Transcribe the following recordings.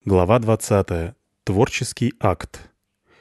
Глава 20. Творческий акт.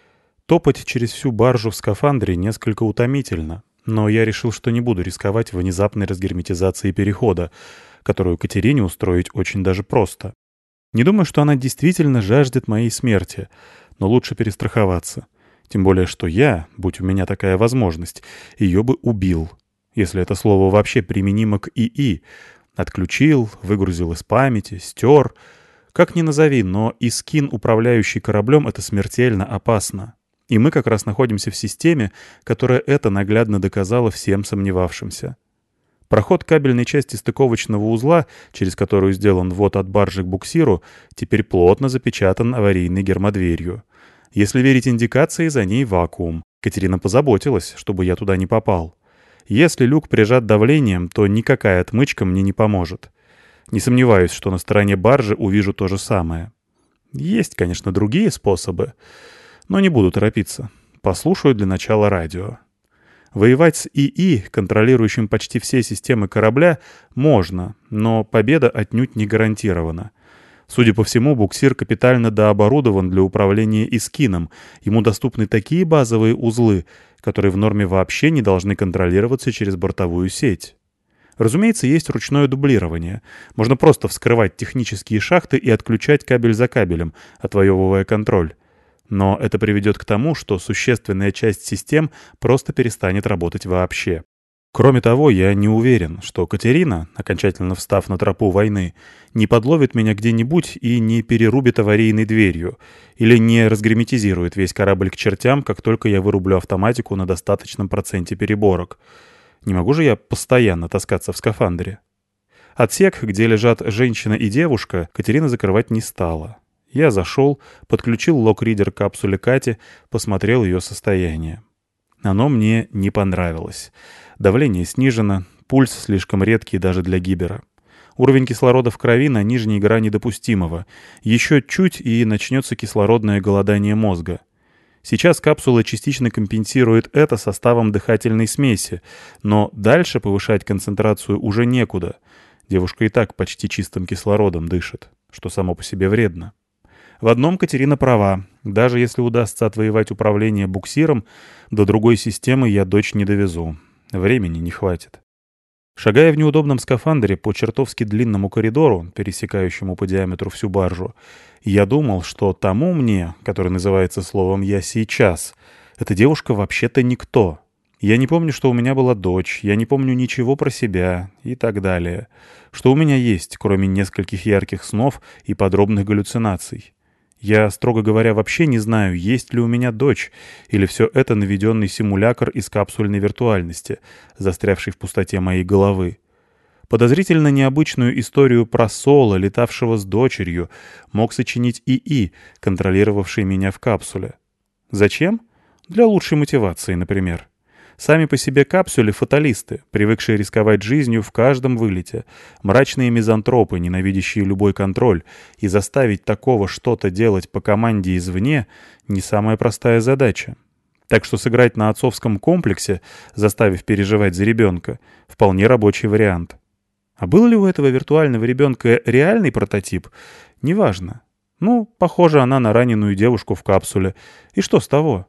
Топать через всю баржу в скафандре несколько утомительно, но я решил, что не буду рисковать внезапной разгерметизацией перехода, которую Катерине устроить очень даже просто. Не думаю, что она действительно жаждет моей смерти, но лучше перестраховаться. Тем более, что я, будь у меня такая возможность, ее бы убил, если это слово вообще применимо к ИИ. Отключил, выгрузил из памяти, стер. Как ни назови, но Искин, управляющий кораблем, это смертельно опасно. И мы как раз находимся в системе, которая это наглядно доказала всем сомневавшимся. Проход кабельной части стыковочного узла, через которую сделан ввод от баржи к буксиру, теперь плотно запечатан аварийной гермодверью. Если верить индикации, за ней вакуум. Катерина позаботилась, чтобы я туда не попал. Если люк прижат давлением, то никакая отмычка мне не поможет. Не сомневаюсь, что на стороне баржи увижу то же самое. Есть, конечно, другие способы, но не буду торопиться. Послушаю для начала радио. Воевать с ИИ, контролирующим почти все системы корабля, можно, но победа отнюдь не гарантирована. Судя по всему, буксир капитально дооборудован для управления Искином. Ему доступны такие базовые узлы, которые в норме вообще не должны контролироваться через бортовую сеть. Разумеется, есть ручное дублирование. Можно просто вскрывать технические шахты и отключать кабель за кабелем, отвоевывая контроль. Но это приведет к тому, что существенная часть систем просто перестанет работать вообще. Кроме того, я не уверен, что Катерина, окончательно встав на тропу войны, не подловит меня где-нибудь и не перерубит аварийной дверью, или не разгерметизирует весь корабль к чертям, как только я вырублю автоматику на достаточном проценте переборок. Не могу же я постоянно таскаться в скафандре. Отсек, где лежат женщина и девушка, Катерина закрывать не стала. Я зашел, подключил лок-ридер к капсуле Кати, посмотрел ее состояние. Оно мне не понравилось. Давление снижено, пульс слишком редкий даже для гибера. Уровень кислорода в крови на нижней грани допустимого. Еще чуть и начнется кислородное голодание мозга. Сейчас капсула частично компенсирует это составом дыхательной смеси, но дальше повышать концентрацию уже некуда. Девушка и так почти чистым кислородом дышит, что само по себе вредно. В одном Катерина права. Даже если удастся отвоевать управление буксиром, до другой системы я дочь не довезу. Времени не хватит. Шагая в неудобном скафандре по чертовски длинному коридору, пересекающему по диаметру всю баржу, я думал, что тому мне, который называется словом «я сейчас», эта девушка вообще-то никто. Я не помню, что у меня была дочь, я не помню ничего про себя и так далее. Что у меня есть, кроме нескольких ярких снов и подробных галлюцинаций. Я, строго говоря, вообще не знаю, есть ли у меня дочь, или все это наведенный симулятор из капсульной виртуальности, застрявший в пустоте моей головы. Подозрительно необычную историю про Соло, летавшего с дочерью, мог сочинить ИИ, контролировавший меня в капсуле. Зачем? Для лучшей мотивации, например. Сами по себе капсули — фаталисты, привыкшие рисковать жизнью в каждом вылете, мрачные мизантропы, ненавидящие любой контроль, и заставить такого что-то делать по команде извне — не самая простая задача. Так что сыграть на отцовском комплексе, заставив переживать за ребенка, вполне рабочий вариант. А был ли у этого виртуального ребенка реальный прототип? Неважно. Похоже она на раненую девушку в капсуле. И что с того?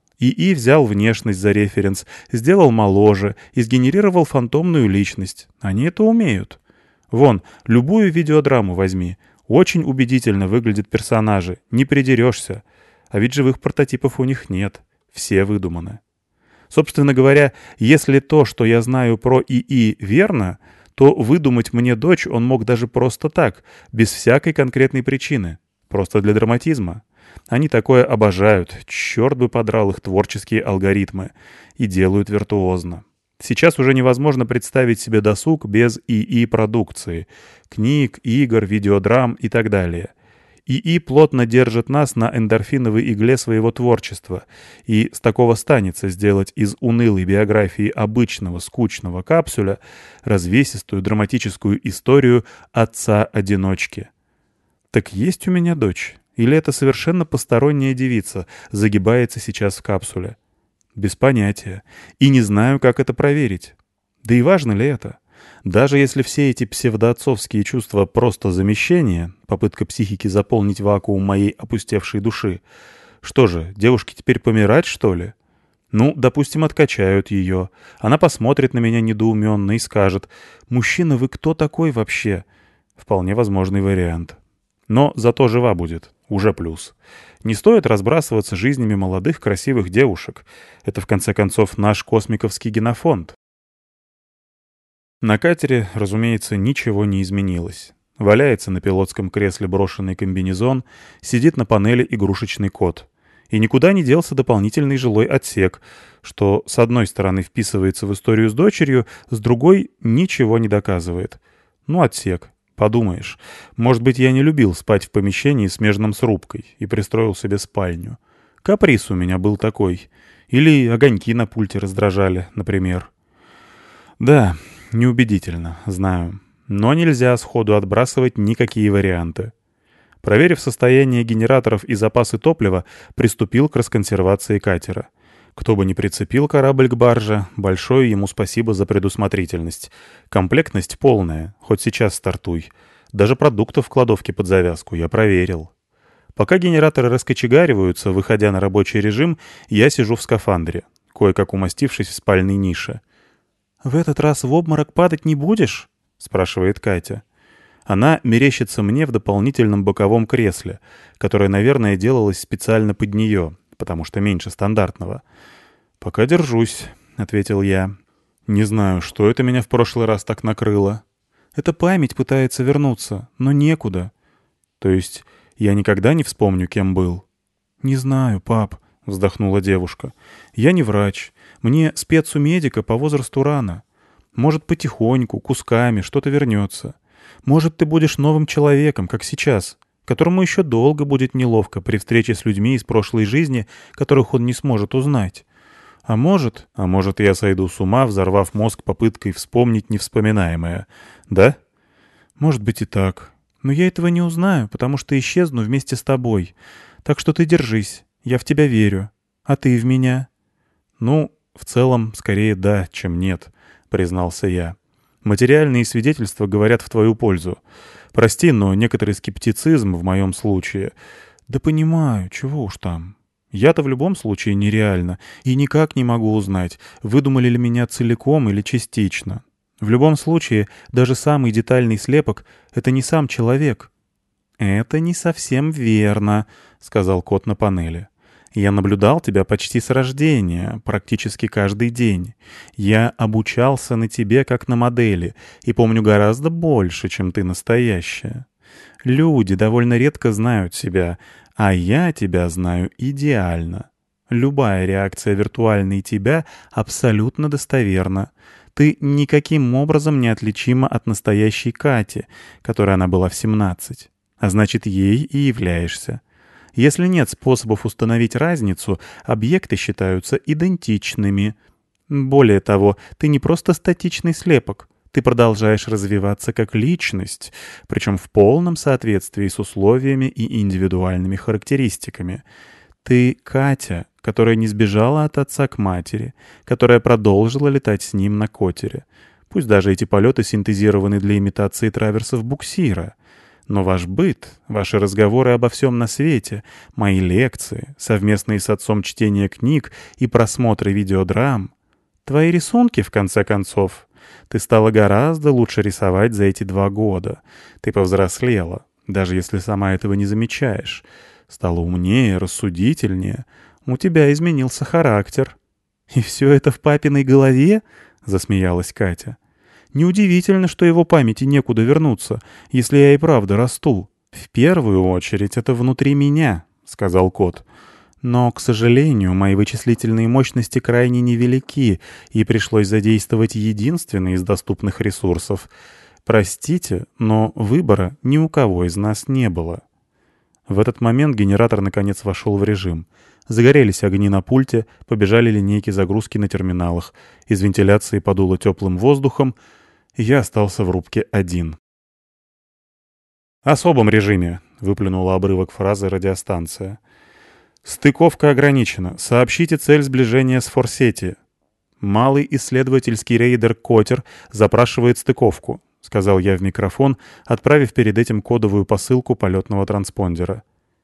ИИ взял внешность за референс, сделал моложе и сгенерировал фантомную личность. Они это умеют. Вон, любую видеодраму возьми. Очень убедительно выглядят персонажи, не придерешься. А ведь живых прототипов у них нет. Все выдуманы. Собственно говоря, если то, что я знаю про ИИ, верно, то выдумать мне дочь он мог даже просто так, без всякой конкретной причины. Просто для драматизма. Они такое обожают, черт бы подрал их творческие алгоритмы, и делают виртуозно. Сейчас уже невозможно представить себе досуг без ИИ-продукции, книг, игр, видеодрам и так далее. ИИ плотно держит нас на эндорфиновой игле своего творчества, и с такого станется сделать из унылой биографии обычного скучного капсуля развесистую драматическую историю отца-одиночки. Так есть у меня дочь? Или это совершенно посторонняя девица загибается сейчас в капсуле? Без понятия. И не знаю, как это проверить. Да и важно ли это? Даже если все эти псевдоотцовские чувства просто замещение, попытка психики заполнить вакуум моей опустевшей души, что же, девушке теперь помирать, что ли? Ну, допустим, откачают ее. Она посмотрит на меня недоуменно и скажет: «Мужчина, вы кто такой вообще?» Вполне возможный вариант. Но зато жива будет. Уже плюс. Не стоит разбрасываться жизнями молодых красивых девушек. Это, в конце концов, наш космиковский генофонд. На катере, разумеется, ничего не изменилось. Валяется на пилотском кресле брошенный комбинезон, сидит на панели игрушечный кот. И никуда не делся дополнительный жилой отсек, что с одной стороны вписывается в историю с дочерью, с другой ничего не доказывает. Ну, отсек. Подумаешь, может быть, я не любил спать в помещении, смежном с рубкой, и пристроил себе спальню. Каприз у меня был такой. Или огоньки на пульте раздражали, например. Да, неубедительно, знаю. Но нельзя сходу отбрасывать никакие варианты. Проверив состояние генераторов и запасы топлива, приступил к расконсервации катера. Кто бы ни прицепил корабль к барже, большое ему спасибо за предусмотрительность. Комплектность полная, хоть сейчас стартуй. Даже продуктов в кладовке под завязку я проверил. Пока генераторы раскочегариваются, выходя на рабочий режим, я сижу в скафандре, кое-как умастившись в спальной нише. «В этот раз в обморок падать не будешь?» — спрашивает Катя. Она мерещится мне в дополнительном боковом кресле, которое, наверное, делалось специально под нее, потому что меньше стандартного. «Пока держусь», — ответил я. «Не знаю, что это меня в прошлый раз так накрыло». «Это память пытается вернуться, но некуда». «То есть я никогда не вспомню, кем был?» «Не знаю, пап», — вздохнула девушка. «Я не врач. Мне спецу-медика по возрасту рано. Может, потихоньку, кусками что-то вернется. Может, ты будешь новым человеком, как сейчас, которому еще долго будет неловко при встрече с людьми из прошлой жизни, которых он не сможет узнать. А может, я сойду с ума, взорвав мозг попыткой вспомнить невспоминаемое. Да? Может быть и так. Но я этого не узнаю, потому что исчезну вместе с тобой. Так что ты держись, я в тебя верю. А ты в меня?» «Ну, в целом, скорее да, чем нет», — признался я. «Материальные свидетельства говорят в твою пользу. Прости, но некоторый скептицизм в моем случае...» «Да понимаю, чего уж там. Я-то в любом случае нереально, и никак не могу узнать, выдумали ли меня целиком или частично. В любом случае, даже самый детальный слепок — это не сам человек». «Это не совсем верно», — сказал кот на панели. «Я наблюдал тебя почти с рождения, практически каждый день. Я обучался на тебе как на модели, и помню гораздо больше, чем ты настоящая. Люди довольно редко знают себя, а я тебя знаю идеально. Любая реакция виртуальной тебя абсолютно достоверна. Ты никаким образом не отличима от настоящей Кати, которой она была в 17, а значит, ей и являешься. Если нет способов установить разницу, объекты считаются идентичными. Более того, ты не просто статичный слепок, ты продолжаешь развиваться как личность, причем в полном соответствии с условиями и индивидуальными характеристиками. Ты Катя, которая не сбежала от отца к матери, которая продолжила летать с ним на котере. Пусть даже эти полеты синтезированы для имитации траверсов буксира. Но ваш быт, ваши разговоры обо всем на свете, мои лекции, совместные с отцом чтения книг и просмотры видеодрам, твои рисунки, в конце концов. Ты стала гораздо лучше рисовать за эти 2 года. Ты повзрослела, даже если сама этого не замечаешь. Стала умнее, рассудительнее. У тебя изменился характер». «И все это в папиной голове?» — засмеялась Катя. «Неудивительно, что его памяти некуда вернуться, если я и правда расту». «В первую очередь это внутри меня», — сказал кот. «Но, к сожалению, мои вычислительные мощности крайне невелики, и пришлось задействовать единственный из доступных ресурсов. Простите, но выбора ни у кого из нас не было». В этот момент генератор наконец вошел в режим. Загорелись огни на пульте, побежали линейки загрузки на терминалах. Из вентиляции подуло теплым воздухом, и я остался в рубке один. «Особом режиме», — выплюнула обрывок фразы радиостанция. «Стыковка ограничена. Сообщите цель сближения с Форсети». «Малый исследовательский рейдер «Котер» запрашивает стыковку», — сказал я в микрофон, отправив перед этим кодовую посылку полетного транспондера.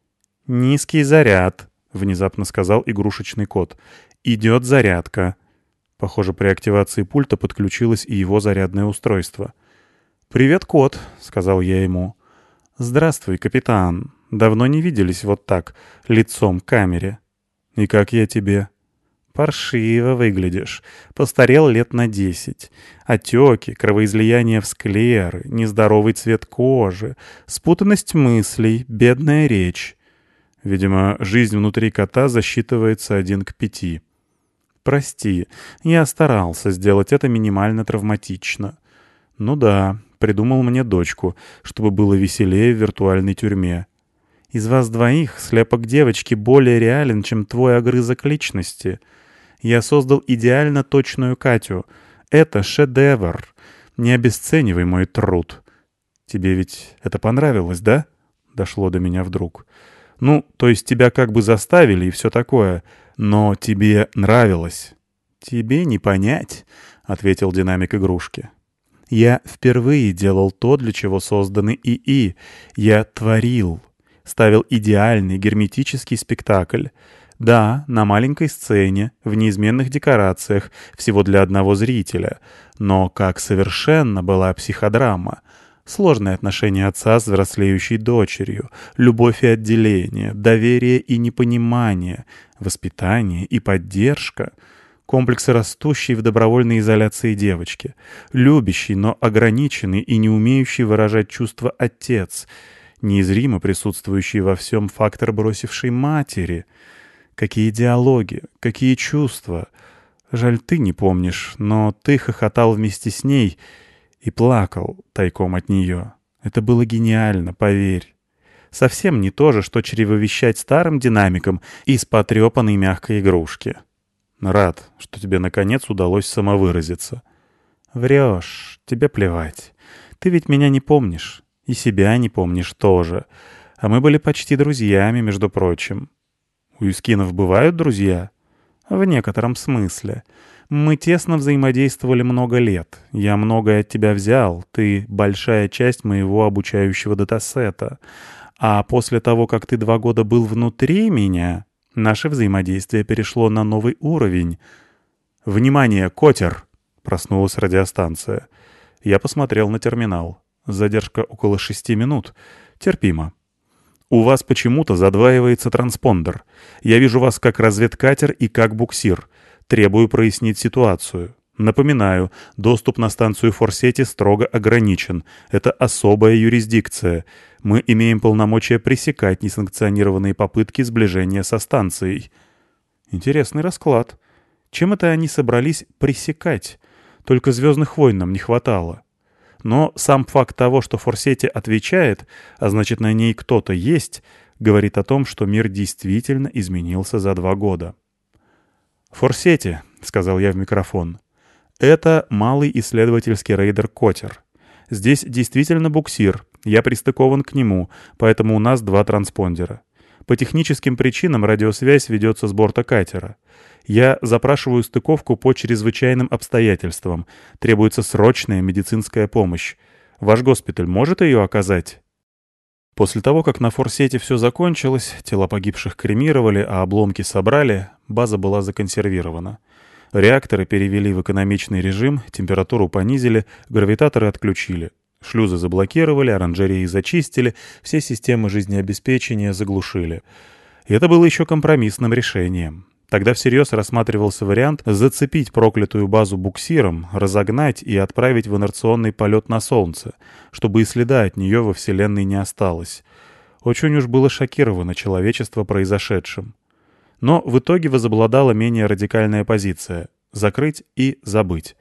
«Низкий заряд», — внезапно сказал игрушечный кот. «Идет зарядка». Похоже, при активации пульта подключилось и его зарядное устройство. «Привет, кот», — сказал я ему. «Здравствуй, капитан. Давно не виделись вот так, лицом к камере». «И как я тебе?» «Паршиво выглядишь. Постарел лет на 10. Отеки, кровоизлияние в склеры, нездоровый цвет кожи, спутанность мыслей, бедная речь». Видимо, жизнь внутри кота засчитывается 1 к 5. «Прости, я старался сделать это минимально травматично». «Ну да, придумал мне дочку, чтобы было веселее в виртуальной тюрьме». «Из вас двоих слепок девочки более реален, чем твой огрызок личности. Я создал идеально точную Катю. Это шедевр. Не обесценивай мой труд». «Тебе ведь это понравилось, да?» — дошло до меня вдруг. «Ну, то есть тебя как бы заставили и все такое, но тебе нравилось». «Тебе не понять», — ответил динамик игрушки. «Я впервые делал то, для чего созданы ИИ. Я творил. Ставил идеальный герметический спектакль. Да, на маленькой сцене, в неизменных декорациях, всего для одного зрителя. Но как совершенно была психодрама. Сложные отношения отца с взрослеющей дочерью, любовь и отделение, доверие и непонимание, воспитание и поддержка, комплексы растущей в добровольной изоляции девочки, любящий, но ограниченный и не умеющий выражать чувства отец, неизримо присутствующий во всем фактор бросившей матери. Какие диалоги, какие чувства. Жаль, ты не помнишь, но ты хохотал вместе с ней и плакал тайком от нее. Это было гениально, поверь. Совсем не то же, что чревовещать старым динамиком из потрепанной мягкой игрушки. Рад, что тебе наконец удалось самовыразиться. Врешь, тебе плевать. Ты ведь меня не помнишь. И себя не помнишь тоже. А мы были почти друзьями, между прочим. У Искинов бывают друзья? В некотором смысле. Мы тесно взаимодействовали много лет. Я многое от тебя взял. Ты — большая часть моего обучающего датасета. А после того, как ты 2 года был внутри меня, наше взаимодействие перешло на новый уровень. «Внимание, Котер!» — проснулась радиостанция. Я посмотрел на терминал. Задержка около 6 минут. Терпимо. «У вас почему-то задваивается транспондер. Я вижу вас как разведкатер и как буксир. Требую прояснить ситуацию. Напоминаю, доступ на станцию Форсети строго ограничен. Это особая юрисдикция. Мы имеем полномочия пресекать несанкционированные попытки сближения со станцией». Интересный расклад. Чем это они собрались пресекать? Только «Звездных войн» нам не хватало. Но сам факт того, что Форсети отвечает, а значит, на ней кто-то есть, говорит о том, что мир действительно изменился за 2 года. «Форсети», — сказал я в микрофон, — «это малый исследовательский рейдер «Котер». Здесь действительно буксир, я пристыкован к нему, поэтому у нас 2 транспондера. По техническим причинам радиосвязь ведется с борта катера. Я запрашиваю стыковку по чрезвычайным обстоятельствам. Требуется срочная медицинская помощь. Ваш госпиталь может ее оказать?» После того, как на Форсете все закончилось, тела погибших кремировали, а обломки собрали, база была законсервирована. Реакторы перевели в экономичный режим, температуру понизили, гравитаторы отключили. Шлюзы заблокировали, оранжереи зачистили, все системы жизнеобеспечения заглушили. И это было еще компромиссным решением. Тогда всерьез рассматривался вариант зацепить проклятую базу буксиром, разогнать и отправить в инерционный полет на Солнце, чтобы и следа от нее во Вселенной не осталось. Очень уж было шокировано человечество произошедшим. Но в итоге возобладала менее радикальная позиция — закрыть и забыть.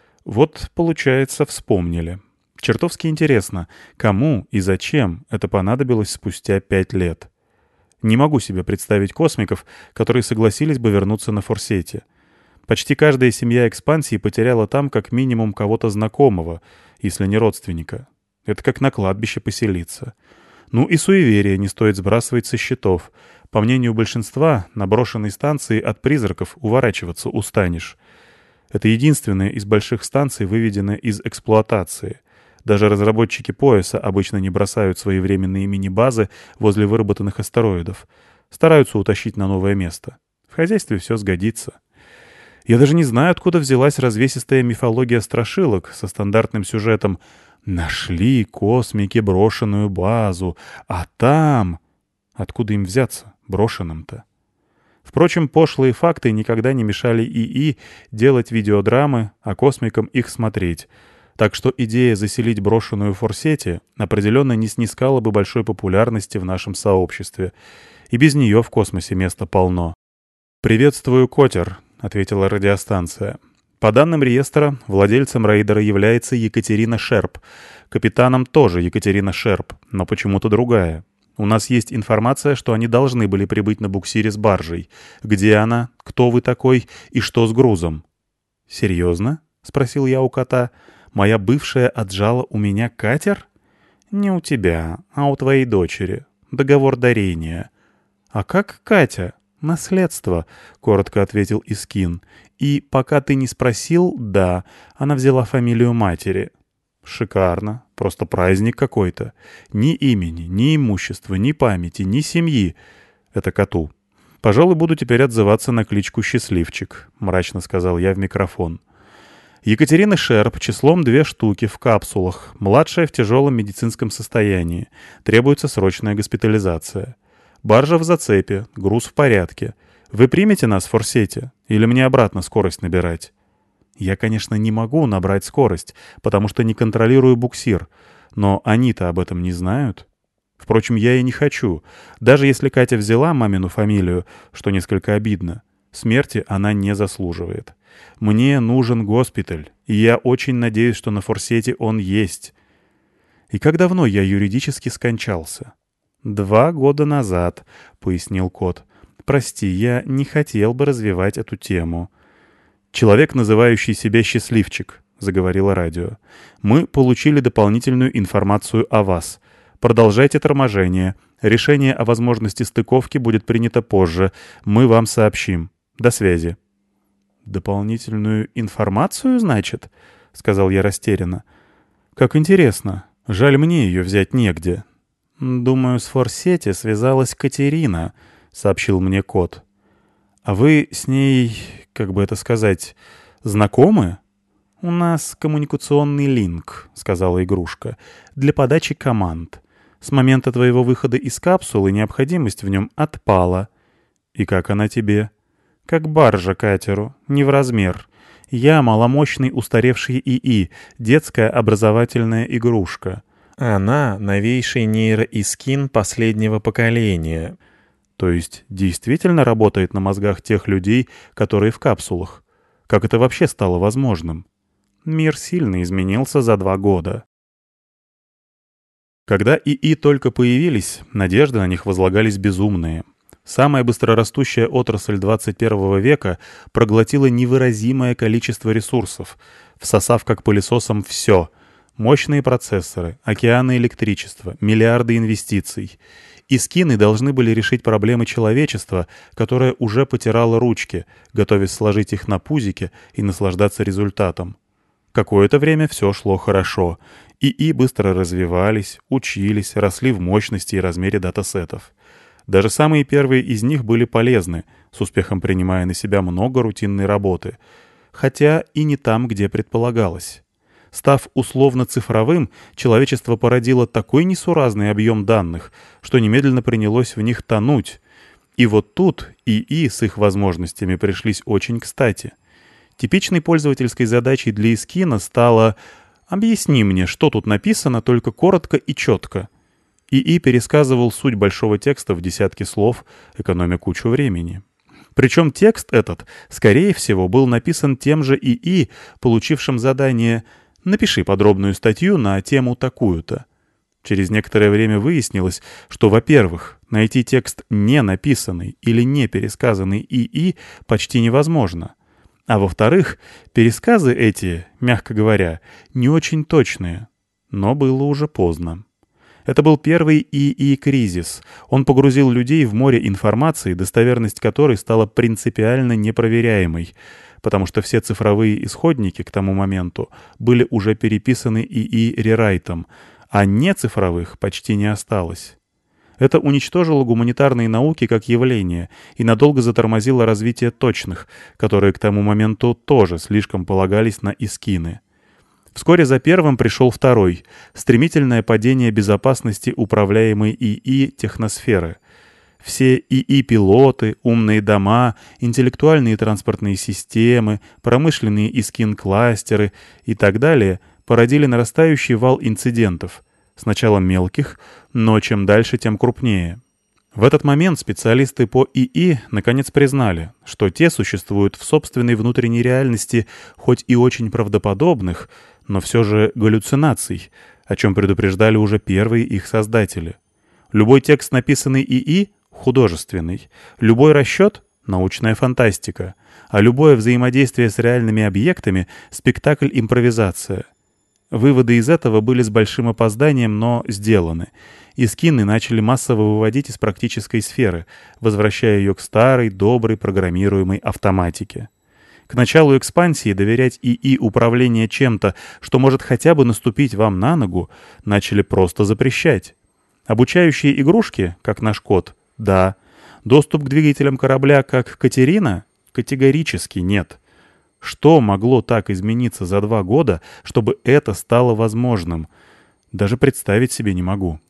Вот, получается, вспомнили. Чертовски интересно, кому и зачем это понадобилось спустя 5 лет. Не могу себе представить космиков, которые согласились бы вернуться на Форсете. Почти каждая семья экспансии потеряла там как минимум кого-то знакомого, если не родственника. Это как на кладбище поселиться. Ну и суеверия не стоит сбрасывать со счетов. По мнению большинства, на брошенной станции от призраков уворачиваться устанешь. Это единственная из больших станций, выведенная из эксплуатации. Даже разработчики пояса обычно не бросают свои временные мини-базы возле выработанных астероидов. Стараются утащить на новое место. В хозяйстве все сгодится. Я даже не знаю, откуда взялась развесистая мифология страшилок со стандартным сюжетом «Нашли космики брошенную базу, а там...» Откуда им взяться, брошенным-то? Впрочем, пошлые факты никогда не мешали ИИ делать видеодрамы, а космикам их смотреть. Так что идея заселить брошенную Форсети определенно не снискала бы большой популярности в нашем сообществе. И без нее в космосе места полно. «Приветствую, Котер», — ответила радиостанция. «По данным реестра, владельцем рейдера является Екатерина Шерп. Капитаном тоже Екатерина Шерп, но почему-то другая. У нас есть информация, что они должны были прибыть на буксире с баржей. Где она? Кто вы такой? И что с грузом?» «Серьезно?» — спросил я у кота. «Моя бывшая отжала у меня катер?» «Не у тебя, а у твоей дочери. Договор дарения». «А как Катя?» «Наследство», — коротко ответил Искин. «И пока ты не спросил, да, она взяла фамилию матери». «Шикарно. Просто праздник какой-то. Ни имени, ни имущества, ни памяти, ни семьи. Это коту. Пожалуй, буду теперь отзываться на кличку Счастливчик», — мрачно сказал я в микрофон. Екатерина Шерп числом 2 штуки в капсулах, младшая в тяжелом медицинском состоянии. Требуется срочная госпитализация. Баржа в зацепе, груз в порядке. Вы примете нас в Форсете? Или мне обратно скорость набирать? Я, конечно, не могу набрать скорость, потому что не контролирую буксир. Но они-то об этом не знают. Впрочем, я и не хочу. Даже если Катя взяла мамину фамилию, что несколько обидно, смерти она не заслуживает. Мне нужен госпиталь, и я очень надеюсь, что на Форсете он есть. И как давно я юридически скончался? 2 года назад, — пояснил кот. Прости, я не хотел бы развивать эту тему. Человек, называющий себя Счастливчик, — заговорило радио. Мы получили дополнительную информацию о вас. Продолжайте торможение. Решение о возможности стыковки будет принято позже. Мы вам сообщим. До связи. «Дополнительную информацию, значит?» — сказал я растерянно. «Как интересно. Жаль, мне ее взять негде». «Думаю, с Форсете связалась Катерина», — сообщил мне кот. «А вы с ней, как бы это сказать, знакомы?» «У нас коммуникационный линк», — сказала игрушка, — «для подачи команд. С момента твоего выхода из капсулы необходимость в нем отпала». «И как она тебе?» «Как баржа катеру, не в размер. Я маломощный устаревший ИИ, детская образовательная игрушка. Она новейший нейроискин последнего поколения». «То есть действительно работает на мозгах тех людей, которые в капсулах? Как это вообще стало возможным?» Мир сильно изменился за 2 года. Когда ИИ только появились, надежды на них возлагались безумные. Самая быстрорастущая отрасль 21 века проглотила невыразимое количество ресурсов, всосав как пылесосом все — мощные процессоры, океаны электричества, миллиарды инвестиций. Искины должны были решить проблемы человечества, которое уже потирало ручки, готовясь сложить их на пузике и наслаждаться результатом. Какое-то время все шло хорошо. ИИ быстро развивались, учились, росли в мощности и размере датасетов. Даже самые первые из них были полезны, с успехом принимая на себя много рутинной работы. Хотя и не там, где предполагалось. Став условно-цифровым, человечество породило такой несуразный объем данных, что немедленно принялось в них тонуть. И вот тут ИИ с их возможностями пришлись очень кстати. Типичной пользовательской задачей для Искина стало «Объясни мне, что тут написано, только коротко и четко». ИИ пересказывал суть большого текста в десятки слов, экономя кучу времени. Причем текст этот, скорее всего, был написан тем же ИИ, получившим задание «Напиши подробную статью на тему такую-то». Через некоторое время выяснилось, что, во-первых, найти текст не написанный или не пересказанный ИИ почти невозможно. А во-вторых, пересказы эти, мягко говоря, не очень точные. Но было уже поздно. Это был первый ИИ-кризис. Он погрузил людей в море информации, достоверность которой стала принципиально непроверяемой. потому что все цифровые исходники к тому моменту были уже переписаны ИИ рерайтом, а нецифровых почти не осталось. Это уничтожило гуманитарные науки как явление и надолго затормозило развитие точных, которые к тому моменту тоже слишком полагались на искины. Вскоре за первым пришел второй — стремительное падение безопасности управляемой ИИ техносферы. Все ИИ-пилоты, умные дома, интеллектуальные транспортные системы, промышленные искин-кластеры и так далее породили нарастающий вал инцидентов, сначала мелких, но чем дальше, тем крупнее. В этот момент специалисты по ИИ наконец признали, что те существуют в собственной внутренней реальности хоть и очень правдоподобных, но все же галлюцинаций, о чем предупреждали уже первые их создатели. Любой текст, написанный ИИ, художественный, любой расчет — научная фантастика, а любое взаимодействие с реальными объектами — спектакль-импровизация. Выводы из этого были с большим опозданием, но сделаны. Искины начали массово выводить из практической сферы, возвращая ее к старой, доброй, программируемой автоматике. К началу экспансии доверять ИИ управление чем-то, что может хотя бы наступить вам на ногу, начали просто запрещать. Обучающие игрушки, как наш кот, да. Доступ к двигателям корабля, как Катерина, категорически нет. Что могло так измениться за 2 года, чтобы это стало возможным? Даже представить себе не могу.